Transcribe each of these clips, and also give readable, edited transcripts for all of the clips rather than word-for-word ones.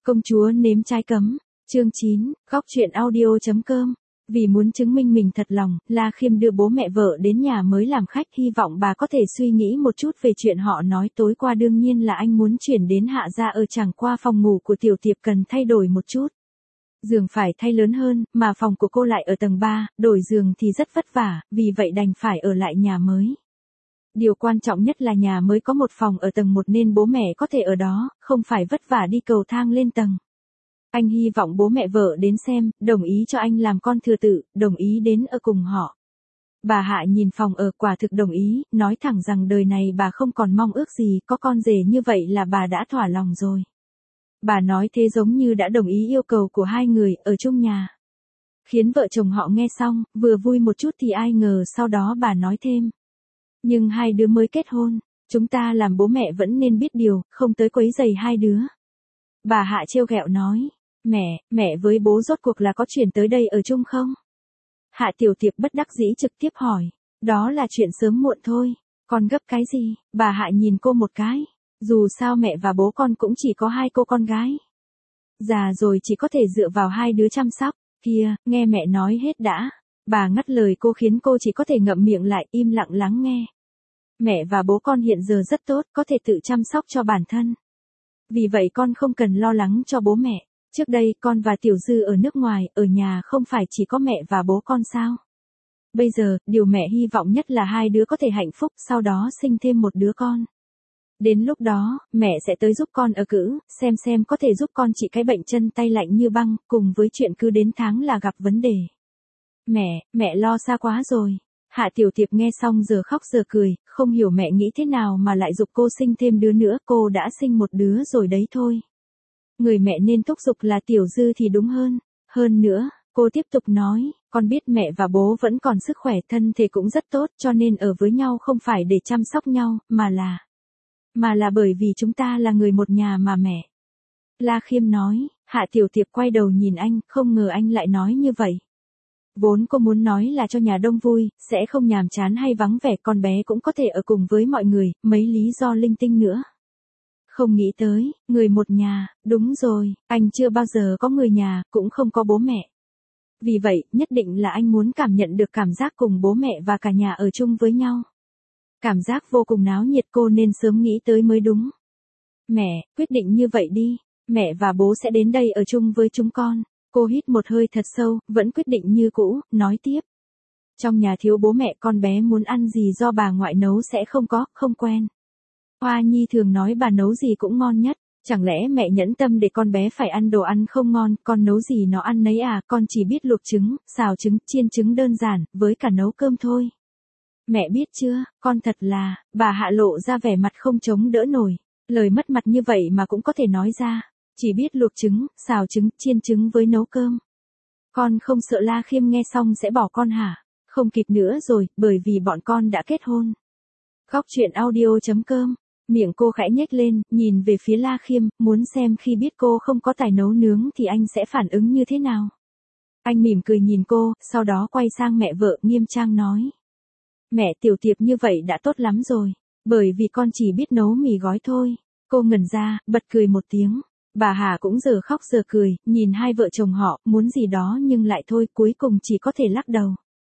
Công chúa nếm trái cấm, chương 9, góc truyện audio.com. Vì muốn chứng minh mình thật lòng, La Khiêm đưa bố mẹ vợ đến nhà mới làm khách, hy vọng bà có thể suy nghĩ một chút về chuyện họ nói tối qua. Đương nhiên là anh muốn chuyển đến Hạ gia, chẳng qua phòng ngủ của Tiểu Tiệp cần thay đổi một chút. Giường phải thay lớn hơn, mà phòng của cô lại ở tầng 3, đổi giường thì rất vất vả, vì vậy đành phải ở lại nhà mới. Điều quan trọng nhất là nhà mới có một phòng ở tầng 1 nên bố mẹ có thể ở đó, không phải vất vả đi cầu thang lên tầng. Anh hy vọng bố mẹ vợ đến xem, đồng ý cho anh làm con thừa tự, đồng ý đến ở cùng họ. Bà Hạ nhìn phòng ở, quả thực đồng ý, nói thẳng rằng đời này bà không còn mong ước gì, có con rể như vậy là bà đã thỏa lòng rồi. Bà nói thế giống như đã đồng ý yêu cầu của hai người ở chung nhà. Khiến vợ chồng họ nghe xong, vừa vui một chút thì ai ngờ sau đó bà nói thêm. Nhưng hai đứa mới kết hôn, chúng ta làm bố mẹ vẫn nên biết điều, không tới quấy rầy hai đứa. Bà Hạ trêu ghẹo nói, mẹ với bố rốt cuộc là có chuyển tới đây ở chung không? Hạ Tiểu Tiệp bất đắc dĩ trực tiếp hỏi, đó là chuyện sớm muộn thôi, con gấp cái gì? Bà Hạ nhìn cô một cái, dù sao mẹ và bố con cũng chỉ có hai cô con gái. Già rồi chỉ có thể dựa vào hai đứa chăm sóc, kia, nghe mẹ nói hết đã. Bà ngắt lời cô khiến cô chỉ có thể ngậm miệng lại, im lặng lắng nghe. Mẹ và bố con hiện giờ rất tốt, có thể tự chăm sóc cho bản thân. Vì vậy con không cần lo lắng cho bố mẹ. Trước đây con và Tiểu Dư ở nước ngoài, ở nhà không phải chỉ có mẹ và bố con sao? Bây giờ, điều mẹ hy vọng nhất là hai đứa có thể hạnh phúc, sau đó sinh thêm một đứa con. Đến lúc đó, mẹ sẽ tới giúp con ở cữ, xem có thể giúp con trị cái bệnh chân tay lạnh như băng, cùng với chuyện cứ đến tháng là gặp vấn đề. Mẹ lo xa quá rồi. Hạ Tiểu Tiệp nghe xong giờ khóc giờ cười, không hiểu mẹ nghĩ thế nào mà lại giục cô sinh thêm đứa nữa, cô đã sinh một đứa rồi đấy thôi. Người mẹ nên thúc giục là Tiểu Dư thì đúng hơn. Hơn nữa, cô tiếp tục nói, con biết mẹ và bố vẫn còn sức khỏe, thân thể cũng rất tốt, cho nên ở với nhau không phải để chăm sóc nhau, mà là bởi vì chúng ta là người một nhà mà mẹ. La Khiêm nói, Hạ Tiểu Tiệp quay đầu nhìn anh, không ngờ anh lại nói như vậy. Vốn cô muốn nói là cho nhà đông vui, sẽ không nhàm chán hay vắng vẻ, con bé cũng có thể ở cùng với mọi người, mấy lý do linh tinh nữa. Không nghĩ tới, người một nhà, đúng rồi, anh chưa bao giờ có người nhà, cũng không có bố mẹ. Vì vậy, nhất định là anh muốn cảm nhận được cảm giác cùng bố mẹ và cả nhà ở chung với nhau. Cảm giác vô cùng náo nhiệt, cô nên sớm nghĩ tới mới đúng. Mẹ, quyết định như vậy đi, mẹ và bố sẽ đến đây ở chung với chúng con. Cô hít một hơi thật sâu, vẫn quyết định như cũ, nói tiếp. Trong nhà thiếu bố mẹ, con bé muốn ăn gì do bà ngoại nấu sẽ không quen. Hoa Nhi thường nói bà nấu gì cũng ngon nhất, chẳng lẽ mẹ nhẫn tâm để con bé phải ăn đồ ăn không ngon, con nấu gì nó ăn nấy à, con chỉ biết luộc trứng, xào trứng, chiên trứng đơn giản, với cả nấu cơm thôi. Mẹ biết chưa, con thật là, bà Hạ lộ ra vẻ mặt không chống đỡ nổi, lời mất mặt như vậy mà cũng có thể nói ra. Chỉ biết luộc trứng, xào trứng, chiên trứng với nấu cơm. Con không sợ La Khiêm nghe xong sẽ bỏ con hả? Không kịp nữa rồi, bởi vì bọn con đã kết hôn. Góc truyện audio.com. Miệng cô khẽ nhếch lên, nhìn về phía La Khiêm, muốn xem khi biết cô không có tài nấu nướng thì anh sẽ phản ứng như thế nào. Anh mỉm cười nhìn cô, sau đó quay sang mẹ vợ, nghiêm trang nói. Mẹ, Tiểu Tiệp như vậy đã tốt lắm rồi, bởi vì con chỉ biết nấu mì gói thôi. Cô ngẩn ra, bật cười một tiếng. Bà Hà cũng giờ khóc giờ cười, nhìn hai vợ chồng họ, muốn gì đó nhưng lại thôi, cuối cùng chỉ có thể lắc đầu.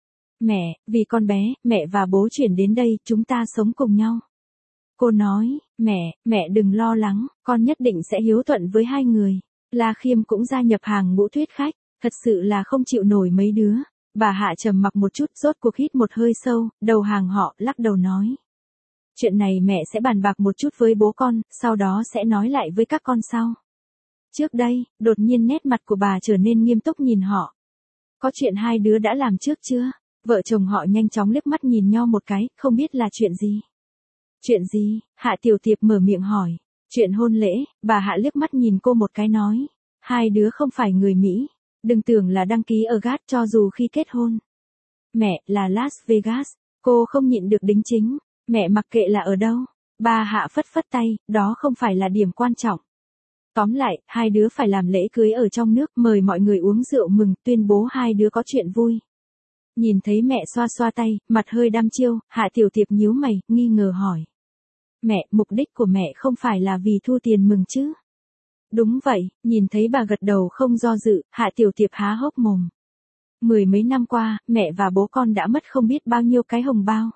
Mẹ, vì con bé, mẹ và bố chuyển đến đây, chúng ta sống cùng nhau. Cô nói, mẹ đừng lo lắng, con nhất định sẽ hiếu thuận với hai người. La Khiêm cũng gia nhập hàng ngũ thuyết khách, thật sự là không chịu nổi mấy đứa. Bà Hạ trầm mặc một chút, rốt cuộc hít một hơi sâu, đầu hàng họ, lắc đầu nói. Chuyện này mẹ sẽ bàn bạc một chút với bố con, sau đó sẽ nói lại với các con sau. Trước đây, đột nhiên nét mặt của bà trở nên nghiêm túc nhìn họ. Có chuyện hai đứa đã làm trước chưa? Vợ chồng họ nhanh chóng liếc mắt nhìn nhau một cái, không biết là chuyện gì. Chuyện gì? Hạ Tiểu Tiệp mở miệng hỏi. Chuyện hôn lễ, bà Hạ liếc mắt nhìn cô một cái nói. Hai đứa không phải người Mỹ. Đừng tưởng là đăng ký ở GAT cho dù khi kết hôn. Mẹ, là Las Vegas. Cô không nhịn được đính chính. Mẹ mặc kệ là ở đâu. Bà Hạ phất phất tay, đó không phải là điểm quan trọng. Tóm lại, hai đứa phải làm lễ cưới ở trong nước, mời mọi người uống rượu mừng, tuyên bố hai đứa có chuyện vui. Nhìn thấy mẹ xoa xoa tay, mặt hơi đăm chiêu, Hạ Tiểu Tiệp nhíu mày, nghi ngờ hỏi. Mẹ, mục đích của mẹ không phải là vì thu tiền mừng chứ? Đúng vậy, nhìn thấy bà gật đầu không do dự, Hạ Tiểu Tiệp há hốc mồm. Mười mấy năm qua, mẹ và bố con đã mất không biết bao nhiêu cái hồng bao.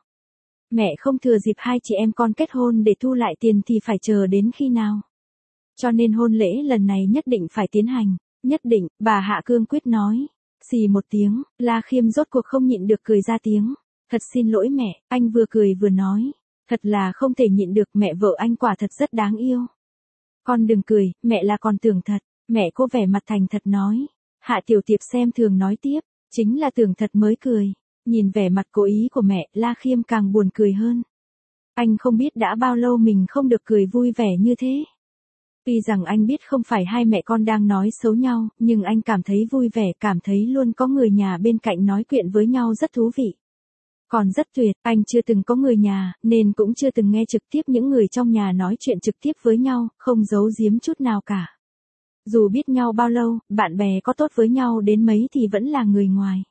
Mẹ không thừa dịp hai chị em con kết hôn để thu lại tiền thì phải chờ đến khi nào. Cho nên hôn lễ lần này nhất định phải tiến hành, nhất định, bà Hạ cương quyết nói. Xì một tiếng, La Khiêm rốt cuộc không nhịn được cười ra tiếng. Thật xin lỗi mẹ, anh vừa cười vừa nói. Thật là không thể nhịn được, mẹ vợ anh quả thật rất đáng yêu. Con đừng cười, mẹ là con tưởng thật, mẹ cô vẻ mặt thành thật nói. Hạ Tiểu Tiệp xem thường nói tiếp, chính là tưởng thật mới cười. Nhìn vẻ mặt cố ý của mẹ, La Khiêm càng buồn cười hơn. Anh không biết đã bao lâu mình không được cười vui vẻ như thế. Tuy rằng anh biết không phải hai mẹ con đang nói xấu nhau, nhưng anh cảm thấy vui vẻ, cảm thấy luôn có người nhà bên cạnh nói chuyện với nhau rất thú vị. Còn rất tuyệt, anh chưa từng có người nhà, nên cũng chưa từng nghe trực tiếp những người trong nhà nói chuyện trực tiếp với nhau, không giấu giếm chút nào cả. Dù biết nhau bao lâu, bạn bè có tốt với nhau đến mấy thì vẫn là người ngoài.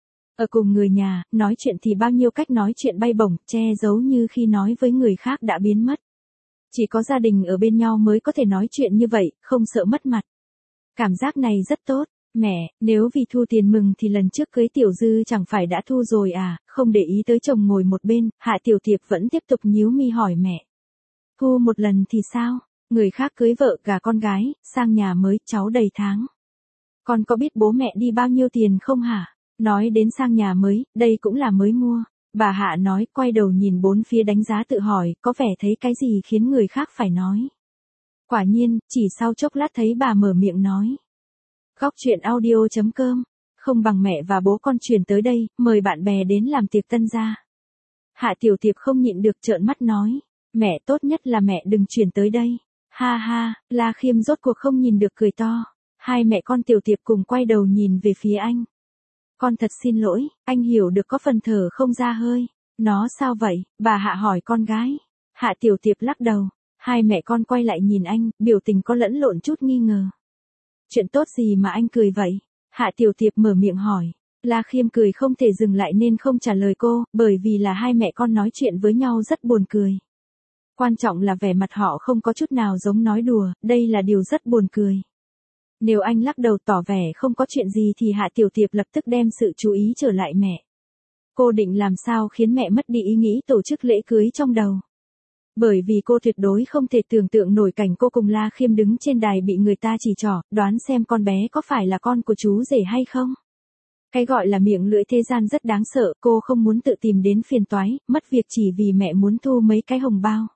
Ở cùng người nhà, nói chuyện thì bao nhiêu cách nói chuyện bay bổng, che giấu như khi nói với người khác đã biến mất. Chỉ có gia đình ở bên nhau mới có thể nói chuyện như vậy, không sợ mất mặt. Cảm giác này rất tốt. Mẹ, nếu vì thu tiền mừng thì lần trước cưới Tiểu Dư chẳng phải đã thu rồi à, không để ý tới chồng ngồi một bên, Hạ Tiểu Tiệp vẫn tiếp tục nhíu mi hỏi mẹ. Thu một lần thì sao? Người khác cưới vợ gả con gái, sang nhà mới, cháu đầy tháng. Con có biết bố mẹ đi bao nhiêu tiền không hả? Nói đến sang nhà mới, đây cũng là mới mua. Bà Hạ nói, quay đầu nhìn bốn phía đánh giá tự hỏi, có vẻ thấy cái gì khiến người khác phải nói. Quả nhiên, chỉ sau chốc lát thấy bà mở miệng nói. Góc chuyện audio.com, không bằng mẹ và bố con chuyển tới đây, mời bạn bè đến làm tiệc tân gia. Hạ Tiểu Tiệp không nhịn được trợn mắt nói, mẹ tốt nhất là mẹ đừng chuyển tới đây. Ha ha, La Khiêm rốt cuộc không nhìn được cười to. Hai mẹ con Tiểu Tiệp cùng quay đầu nhìn về phía anh. Con thật xin lỗi, anh hiểu được có phần thở không ra hơi. Nó sao vậy? Bà Hạ hỏi con gái. Hạ Tiểu Tiệp lắc đầu. Hai mẹ con quay lại nhìn anh, biểu tình có lẫn lộn chút nghi ngờ. Chuyện tốt gì mà anh cười vậy? Hạ Tiểu Tiệp mở miệng hỏi. La Khiêm cười không thể dừng lại nên không trả lời cô, bởi vì là hai mẹ con nói chuyện với nhau rất buồn cười. Quan trọng là vẻ mặt họ không có chút nào giống nói đùa, đây là điều rất buồn cười. Nếu anh lắc đầu tỏ vẻ không có chuyện gì thì Hạ Tiểu Tiệp lập tức đem sự chú ý trở lại mẹ. Cô định làm sao khiến mẹ mất đi ý nghĩ tổ chức lễ cưới trong đầu. Bởi vì cô tuyệt đối không thể tưởng tượng nổi cảnh cô cùng La Khiêm đứng trên đài bị người ta chỉ trỏ, đoán xem con bé có phải là con của chú rể hay không. Cái gọi là miệng lưỡi thế gian rất đáng sợ, cô không muốn tự tìm đến phiền toái, mất việc chỉ vì mẹ muốn thu mấy cái hồng bao.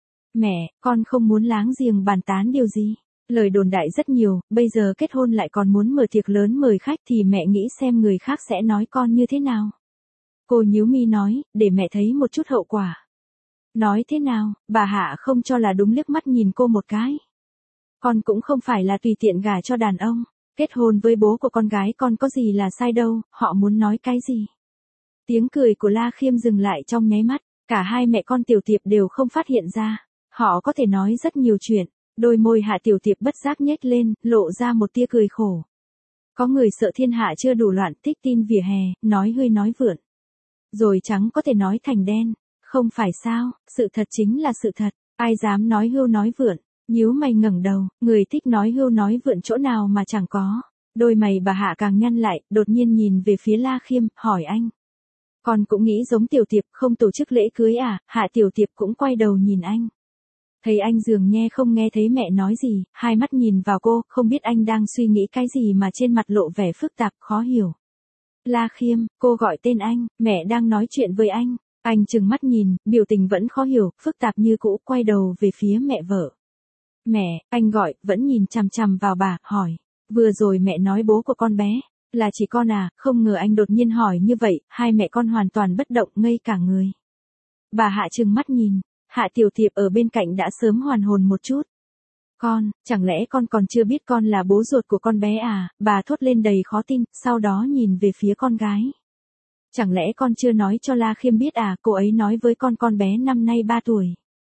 Mẹ, con không muốn láng giềng bàn tán điều gì. Lời đồn đại rất nhiều, bây giờ kết hôn lại còn muốn mở tiệc lớn mời khách thì mẹ nghĩ xem người khác sẽ nói con như thế nào. Cô nhíu mi nói, để mẹ thấy một chút hậu quả. Nói thế nào, bà Hạ không cho là đúng liếc mắt nhìn cô một cái. Con cũng không phải là tùy tiện gả cho đàn ông, kết hôn với bố của con gái con có gì là sai đâu, họ muốn nói cái gì. Tiếng cười của La Khiêm dừng lại trong nháy mắt, cả hai mẹ con Tiểu Tiệp đều không phát hiện ra, họ có thể nói rất nhiều chuyện. Đôi môi Hạ Tiểu Tiệp bất giác nhếch lên, lộ ra một tia cười khổ. Có người sợ thiên hạ chưa đủ loạn, thích tin vỉa hè, nói hươi nói vượn. Rồi trắng có thể nói thành đen, không phải sao, sự thật chính là sự thật, ai dám nói hưu nói vượn. Nhíu mày ngẩng đầu, người thích nói hưu nói vượn chỗ nào mà chẳng có. Đôi mày bà Hạ càng nhăn lại, đột nhiên nhìn về phía La Khiêm, hỏi anh. Con cũng nghĩ giống Tiểu Tiệp, không tổ chức lễ cưới à? Hạ Tiểu Tiệp cũng quay đầu nhìn anh. Thấy anh dường như không nghe thấy mẹ nói gì, hai mắt nhìn vào cô, không biết anh đang suy nghĩ cái gì mà trên mặt lộ vẻ phức tạp, khó hiểu. La Khiêm, cô gọi tên anh, mẹ đang nói chuyện với anh. Anh trừng mắt nhìn, biểu tình vẫn khó hiểu, phức tạp như cũ, quay đầu về phía mẹ vợ. Mẹ, anh gọi, vẫn nhìn chằm chằm vào bà, hỏi. Vừa rồi mẹ nói bố của con bé, là chỉ con à? Không ngờ anh đột nhiên hỏi như vậy, hai mẹ con hoàn toàn bất động, ngây cả người. Bà Hạ trừng mắt nhìn. Hạ Tiểu Tiệp ở bên cạnh đã sớm hoàn hồn một chút. Con, chẳng lẽ con còn chưa biết con là bố ruột của con bé à? Bà thốt lên đầy khó tin, sau đó nhìn về phía con gái. Chẳng lẽ con chưa nói cho La Khiêm biết à? Cô ấy nói với con bé năm nay 3 tuổi.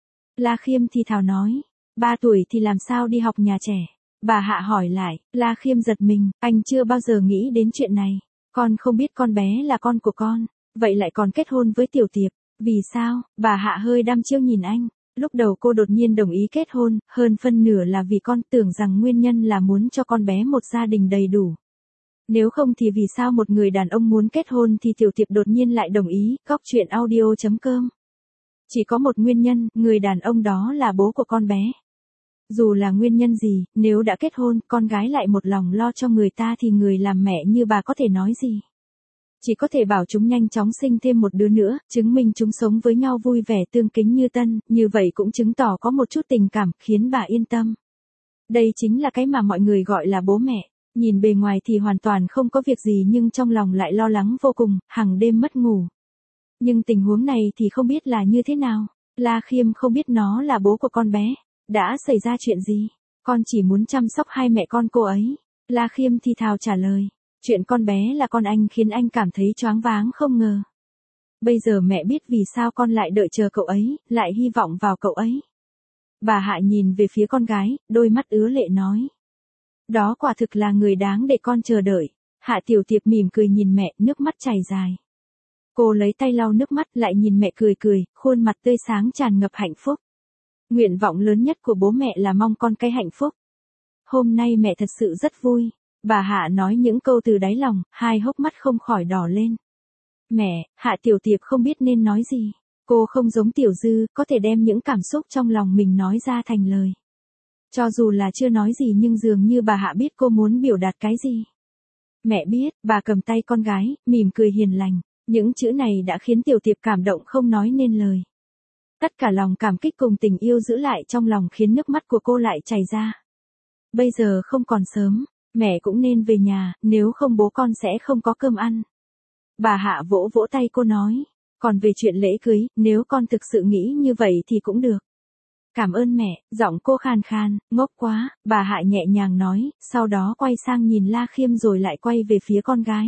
La Khiêm thì thào nói, 3 tuổi thì làm sao đi học nhà trẻ? Bà Hạ hỏi lại, La Khiêm giật mình, anh chưa bao giờ nghĩ đến chuyện này. Con không biết con bé là con của con, vậy lại còn kết hôn với Tiểu Tiệp. Vì sao? Bà Hạ hơi đăm chiêu nhìn anh. Lúc đầu cô đột nhiên đồng ý kết hôn, hơn phân nửa là vì con, tưởng rằng nguyên nhân là muốn cho con bé một gia đình đầy đủ. Nếu không thì vì sao một người đàn ông muốn kết hôn thì Tiểu Tiệp đột nhiên lại đồng ý, Góc Chuyện Audio.com. Chỉ có một nguyên nhân, người đàn ông đó là bố của con bé. Dù là nguyên nhân gì, nếu đã kết hôn, con gái lại một lòng lo cho người ta thì người làm mẹ như bà có thể nói gì. Chỉ có thể bảo chúng nhanh chóng sinh thêm một đứa nữa, chứng minh chúng sống với nhau vui vẻ tương kính như tân, như vậy cũng chứng tỏ có một chút tình cảm, khiến bà yên tâm. Đây chính là cái mà mọi người gọi là bố mẹ. Nhìn bề ngoài thì hoàn toàn không có việc gì nhưng trong lòng lại lo lắng vô cùng, hàng đêm mất ngủ. Nhưng tình huống này thì không biết là như thế nào. La Khiêm không biết nó là bố của con bé. Đã xảy ra chuyện gì? Con chỉ muốn chăm sóc hai mẹ con cô ấy. La Khiêm thì thào trả lời. Chuyện con bé là con anh khiến anh cảm thấy choáng váng không ngờ. Bây giờ mẹ biết vì sao con lại đợi chờ cậu ấy, lại hy vọng vào cậu ấy. Bà Hạ nhìn về phía con gái, đôi mắt ứa lệ nói. Đó quả thực là người đáng để con chờ đợi. Hạ Tiểu Tiệp mỉm cười nhìn mẹ, nước mắt chảy dài. Cô lấy tay lau nước mắt lại nhìn mẹ cười cười, khuôn mặt tươi sáng tràn ngập hạnh phúc. Nguyện vọng lớn nhất của bố mẹ là mong con cái hạnh phúc. Hôm nay mẹ thật sự rất vui. Bà Hạ nói những câu từ đáy lòng, hai hốc mắt không khỏi đỏ lên. Mẹ, Hạ Tiểu Tiệp không biết nên nói gì. Cô không giống Tiểu Dư, có thể đem những cảm xúc trong lòng mình nói ra thành lời. Cho dù là chưa nói gì nhưng dường như bà Hạ biết cô muốn biểu đạt cái gì. Mẹ biết, bà cầm tay con gái, mỉm cười hiền lành. Những chữ này đã khiến Tiểu Tiệp cảm động không nói nên lời. Tất cả lòng cảm kích cùng tình yêu giữ lại trong lòng khiến nước mắt của cô lại chảy ra. Bây giờ không còn sớm, mẹ cũng nên về nhà, nếu không bố con sẽ không có cơm ăn. Bà Hạ vỗ vỗ tay cô nói, còn về chuyện lễ cưới, nếu con thực sự nghĩ như vậy thì cũng được. Cảm ơn mẹ, giọng cô khàn khàn, ngốc quá, bà Hạ nhẹ nhàng nói, sau đó quay sang nhìn La Khiêm rồi lại quay về phía con gái.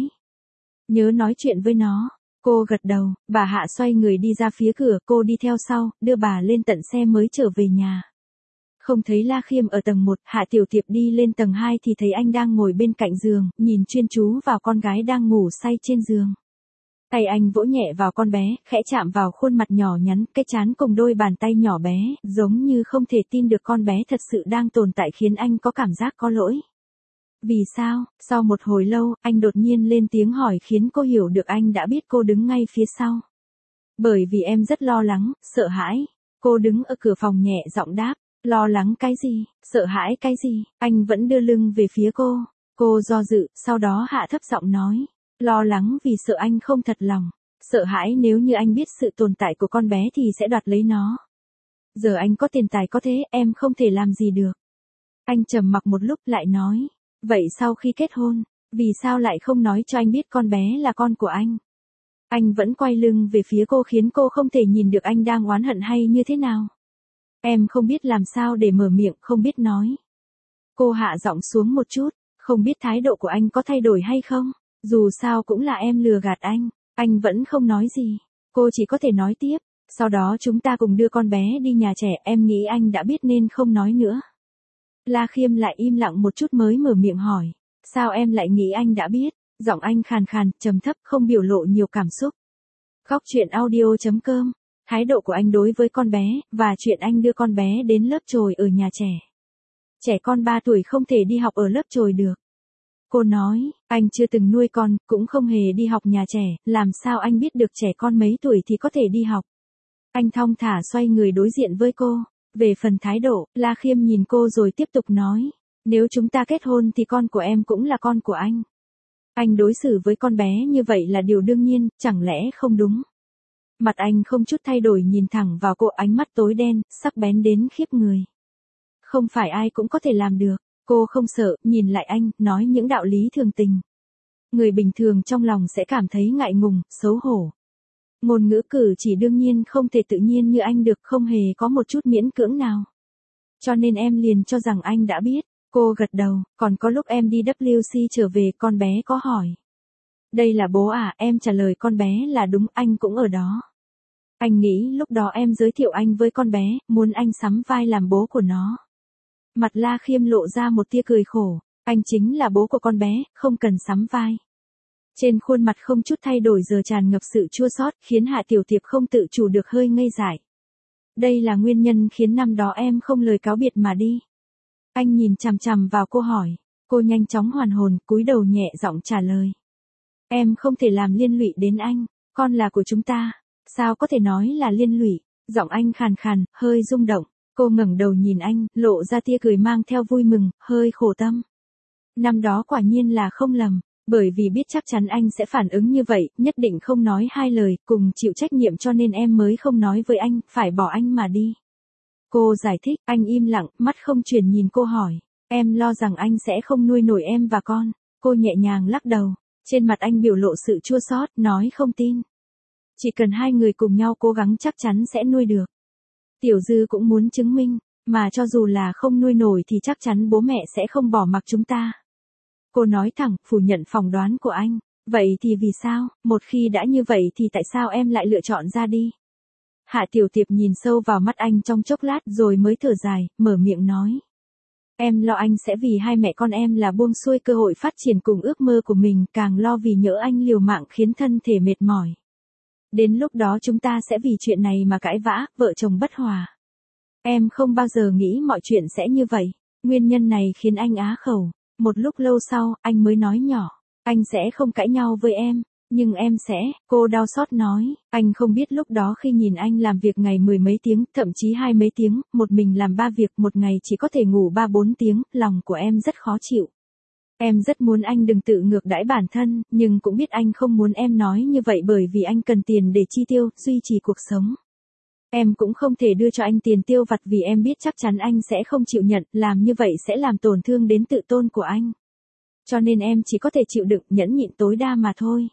Nhớ nói chuyện với nó. Cô gật đầu, bà Hạ xoay người đi ra phía cửa, cô đi theo sau, đưa bà lên tận xe mới trở về nhà. Không thấy La Khiêm ở tầng 1, Hạ Tiểu Tiệp đi lên tầng 2 thì thấy anh đang ngồi bên cạnh giường, nhìn chuyên chú vào con gái đang ngủ say trên giường. Tay anh vỗ nhẹ vào con bé, khẽ chạm vào khuôn mặt nhỏ nhắn, cái trán cùng đôi bàn tay nhỏ bé, giống như không thể tin được con bé thật sự đang tồn tại khiến anh có cảm giác có lỗi. Vì sao? Sau một hồi lâu, anh đột nhiên lên tiếng hỏi khiến cô hiểu được anh đã biết cô đứng ngay phía sau. Bởi vì em rất lo lắng, sợ hãi. Cô đứng ở cửa phòng nhẹ giọng đáp. Lo lắng cái gì? Sợ hãi cái gì? Anh vẫn đưa lưng về phía cô. Cô do dự, sau đó hạ thấp giọng nói. Lo lắng vì sợ anh không thật lòng. Sợ hãi nếu như anh biết sự tồn tại của con bé thì sẽ đoạt lấy nó. Giờ anh có tiền tài có thế, em không thể làm gì được. Anh trầm mặc một lúc lại nói. Vậy sau khi kết hôn, vì sao lại không nói cho anh biết con bé là con của anh? Anh vẫn quay lưng về phía cô khiến cô không thể nhìn được anh đang oán hận hay như thế nào. Em không biết làm sao để mở miệng, không biết nói. Cô hạ giọng xuống một chút, không biết thái độ của anh có thay đổi hay không? Dù sao cũng là em lừa gạt anh vẫn không nói gì. Cô chỉ có thể nói tiếp, sau đó chúng ta cùng đưa con bé đi nhà trẻ, em nghĩ anh đã biết nên không nói nữa. La Khiêm lại im lặng một chút mới mở miệng hỏi, sao em lại nghĩ anh đã biết? Giọng anh khàn khàn, trầm thấp, không biểu lộ nhiều cảm xúc. Góc Chuyện Audio.com. Thái độ của anh đối với con bé, và chuyện anh đưa con bé đến lớp chồi ở nhà trẻ. Trẻ con 3 tuổi không thể đi học ở lớp chồi được. Cô nói, anh chưa từng nuôi con, cũng không hề đi học nhà trẻ, làm sao anh biết được trẻ con mấy tuổi thì có thể đi học. Anh thong thả xoay người đối diện với cô. Về phần thái độ, La Khiêm nhìn cô rồi tiếp tục nói, nếu chúng ta kết hôn thì con của em cũng là con của anh. Anh đối xử với con bé như vậy là điều đương nhiên, chẳng lẽ không đúng? Mặt anh không chút thay đổi nhìn thẳng vào cô, ánh mắt tối đen, sắc bén đến khiếp người. Không phải ai cũng có thể làm được. Cô không sợ, nhìn lại anh, nói những đạo lý thường tình. Người bình thường trong lòng sẽ cảm thấy ngại ngùng, xấu hổ. Ngôn ngữ cử chỉ đương nhiên không thể tự nhiên như anh được, không hề có một chút miễn cưỡng nào. Cho nên em liền cho rằng anh đã biết. Cô gật đầu, còn có lúc em đi WC trở về con bé có hỏi. Đây là bố à, em trả lời con bé là đúng, anh cũng ở đó. Anh nghĩ lúc đó em giới thiệu anh với con bé, muốn anh sắm vai làm bố của nó. Mặt La Khiêm lộ ra một tia cười khổ, anh chính là bố của con bé, không cần sắm vai. Trên khuôn mặt không chút thay đổi giờ tràn ngập sự chua xót, khiến Hạ Tiểu Tiệp không tự chủ được hơi ngây dại. Đây là nguyên nhân khiến năm đó em không lời cáo biệt mà đi. Anh nhìn chằm chằm vào cô hỏi. Cô nhanh chóng hoàn hồn, cúi đầu nhẹ giọng trả lời. Em không thể làm liên lụy đến anh, con là của chúng ta. Sao có thể nói là liên lụy? Giọng anh khàn khàn, hơi rung động. Cô ngẩng đầu nhìn anh, lộ ra tia cười mang theo vui mừng, hơi khổ tâm. Năm đó quả nhiên là không lầm, bởi vì biết chắc chắn anh sẽ phản ứng như vậy, nhất định không nói hai lời, cùng chịu trách nhiệm cho nên em mới không nói với anh, phải bỏ anh mà đi. Cô giải thích, anh im lặng, mắt không chuyển nhìn cô hỏi. Em lo rằng anh sẽ không nuôi nổi em và con. Cô nhẹ nhàng lắc đầu. Trên mặt anh biểu lộ sự chua xót, nói không tin. Chỉ cần hai người cùng nhau cố gắng chắc chắn sẽ nuôi được. Tiểu Dư cũng muốn chứng minh, mà cho dù là không nuôi nổi thì chắc chắn bố mẹ sẽ không bỏ mặc chúng ta. Cô nói thẳng, phủ nhận phỏng đoán của anh. Vậy thì vì sao, một khi đã như vậy thì tại sao em lại lựa chọn ra đi? Hạ Tiểu Tiệp nhìn sâu vào mắt anh trong chốc lát rồi mới thở dài, mở miệng nói. Em lo anh sẽ vì hai mẹ con em là buông xuôi cơ hội phát triển cùng ước mơ của mình, càng lo vì nhỡ anh liều mạng khiến thân thể mệt mỏi. Đến lúc đó chúng ta sẽ vì chuyện này mà cãi vã, vợ chồng bất hòa. Em không bao giờ nghĩ mọi chuyện sẽ như vậy. Nguyên nhân này khiến anh á khẩu. Một lúc lâu sau, anh mới nói nhỏ. Anh sẽ không cãi nhau với em. Nhưng em sẽ, cô đau xót nói, anh không biết lúc đó khi nhìn anh làm việc ngày 10 mấy tiếng, thậm chí 20 mấy tiếng, một mình làm 3 việc, một ngày chỉ có thể ngủ 3-4 tiếng, lòng của em rất khó chịu. Em rất muốn anh đừng tự ngược đãi bản thân, nhưng cũng biết anh không muốn em nói như vậy bởi vì anh cần tiền để chi tiêu, duy trì cuộc sống. Em cũng không thể đưa cho anh tiền tiêu vặt vì em biết chắc chắn anh sẽ không chịu nhận, làm như vậy sẽ làm tổn thương đến tự tôn của anh. Cho nên em chỉ có thể chịu đựng, nhẫn nhịn tối đa mà thôi.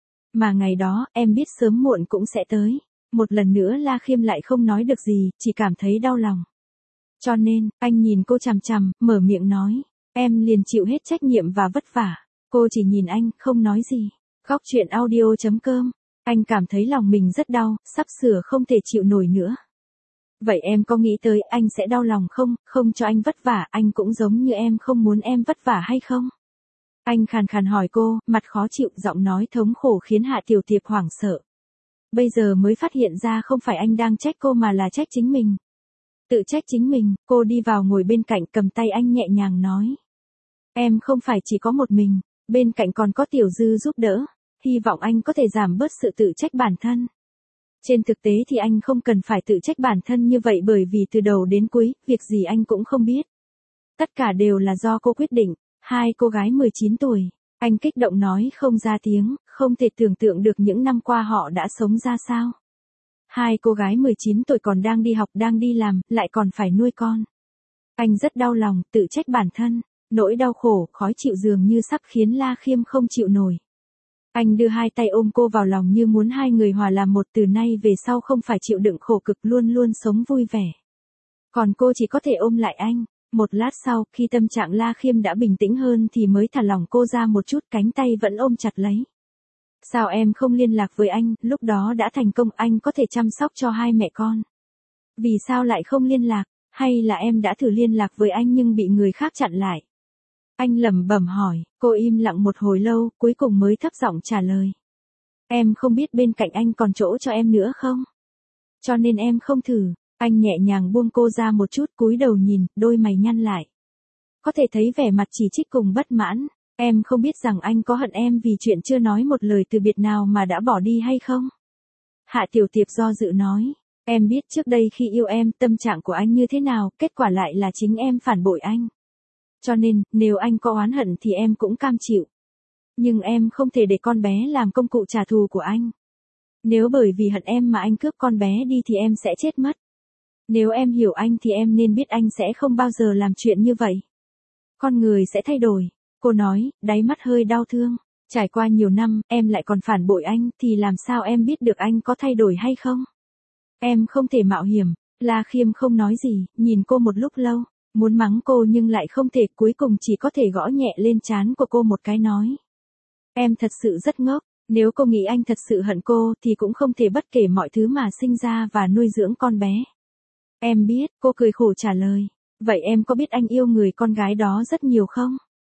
Mà ngày đó, em biết sớm muộn cũng sẽ tới. Một lần nữa La Khiêm lại không nói được gì, chỉ cảm thấy đau lòng. Cho nên, anh nhìn cô chằm chằm, mở miệng nói. Em liền chịu hết trách nhiệm và vất vả. Cô chỉ nhìn anh, không nói gì. Góc truyện audio.com. Anh cảm thấy lòng mình rất đau, sắp sửa không thể chịu nổi nữa. Vậy em có nghĩ tới anh sẽ đau lòng không, không cho anh vất vả, anh cũng giống như em không muốn em vất vả hay không? Anh khàn khàn hỏi cô, mặt khó chịu, giọng nói thống khổ khiến Hạ Tiểu Tiệp hoảng sợ. Bây giờ mới phát hiện ra không phải anh đang trách cô mà là trách chính mình. Tự trách chính mình, cô đi vào ngồi bên cạnh cầm tay anh nhẹ nhàng nói. Em không phải chỉ có một mình, bên cạnh còn có Tiểu Dư giúp đỡ, hy vọng anh có thể giảm bớt sự tự trách bản thân. Trên thực tế thì anh không cần phải tự trách bản thân như vậy bởi vì từ đầu đến cuối, việc gì anh cũng không biết. Tất cả đều là do cô quyết định. Hai cô gái 19 tuổi, anh kích động nói không ra tiếng, không thể tưởng tượng được những năm qua họ đã sống ra sao. Hai cô gái 19 tuổi còn đang đi học đang đi làm, lại còn phải nuôi con. Anh rất đau lòng, tự trách bản thân, nỗi đau khổ, khó chịu dường như sắp khiến La Khiêm không chịu nổi. Anh đưa hai tay ôm cô vào lòng như muốn hai người hòa làm một, từ nay về sau không phải chịu đựng khổ cực, luôn luôn sống vui vẻ. Còn cô chỉ có thể ôm lại anh. Một lát sau, khi tâm trạng La Khiêm đã bình tĩnh hơn thì mới thả lỏng cô ra một chút, cánh tay vẫn ôm chặt lấy. Sao em không liên lạc với anh, lúc đó đã thành công, anh có thể chăm sóc cho hai mẹ con. Vì sao lại không liên lạc, hay là em đã thử liên lạc với anh nhưng bị người khác chặn lại? Anh lẩm bẩm hỏi, cô im lặng một hồi lâu, cuối cùng mới thấp giọng trả lời. Em không biết bên cạnh anh còn chỗ cho em nữa không? Cho nên em không thử. Anh nhẹ nhàng buông cô ra một chút, cúi đầu nhìn, đôi mày nhăn lại. Có thể thấy vẻ mặt chỉ trích cùng bất mãn. Em không biết rằng anh có hận em vì chuyện chưa nói một lời từ biệt nào mà đã bỏ đi hay không? Hạ Tiểu Tiệp do dự nói. Em biết trước đây khi yêu em, tâm trạng của anh như thế nào, kết quả lại là chính em phản bội anh. Cho nên, nếu anh có oán hận thì em cũng cam chịu. Nhưng em không thể để con bé làm công cụ trả thù của anh. Nếu bởi vì hận em mà anh cướp con bé đi thì em sẽ chết mất. Nếu em hiểu anh thì em nên biết anh sẽ không bao giờ làm chuyện như vậy. Con người sẽ thay đổi, cô nói, đáy mắt hơi đau thương. Trải qua nhiều năm, em lại còn phản bội anh thì làm sao em biết được anh có thay đổi hay không? Em không thể mạo hiểm. La Khiêm không nói gì, nhìn cô một lúc lâu, muốn mắng cô nhưng lại không thể, cuối cùng chỉ có thể gõ nhẹ lên trán của cô một cái nói. Em thật sự rất ngốc, nếu cô nghĩ anh thật sự hận cô thì cũng không thể bất kể mọi thứ mà sinh ra và nuôi dưỡng con bé. Em biết, cô cười khổ trả lời. Vậy em có biết anh yêu người con gái đó rất nhiều không?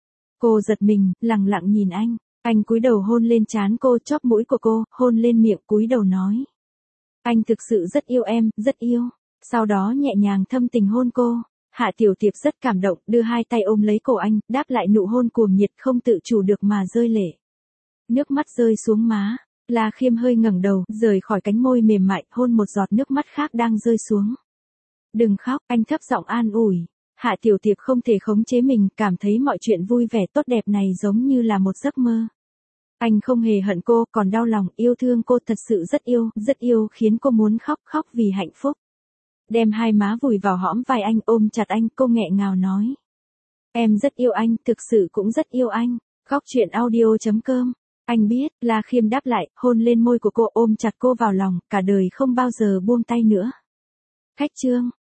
Cô giật mình, lặng lặng nhìn anh. Anh cúi đầu hôn lên trán cô, chóp mũi của cô, hôn lên miệng, cúi đầu nói. Anh thực sự rất yêu em, rất yêu. Sau đó nhẹ nhàng thâm tình hôn cô. Hạ Tiểu Tiệp rất cảm động, đưa hai tay ôm lấy cổ anh, đáp lại nụ hôn cuồng nhiệt không tự chủ được mà rơi lệ. Nước mắt rơi xuống má, La Khiêm hơi ngẩng đầu, rời khỏi cánh môi mềm mại, hôn một giọt nước mắt khác đang rơi xuống. Đừng khóc, anh thấp giọng an ủi. Hạ Tiểu Tiệp không thể khống chế mình, cảm thấy mọi chuyện vui vẻ tốt đẹp này giống như là một giấc mơ. Anh không hề hận cô, còn đau lòng, yêu thương cô thật sự rất yêu khiến cô muốn khóc vì hạnh phúc. Đem hai má vùi vào hõm vai anh, ôm chặt anh, cô nghẹn ngào nói. Em rất yêu anh, thực sự cũng rất yêu anh. Góc truyện audio.com. Anh biết, La Khiêm đáp lại, hôn lên môi của cô, ôm chặt cô vào lòng, cả đời không bao giờ buông tay nữa. Khách chương.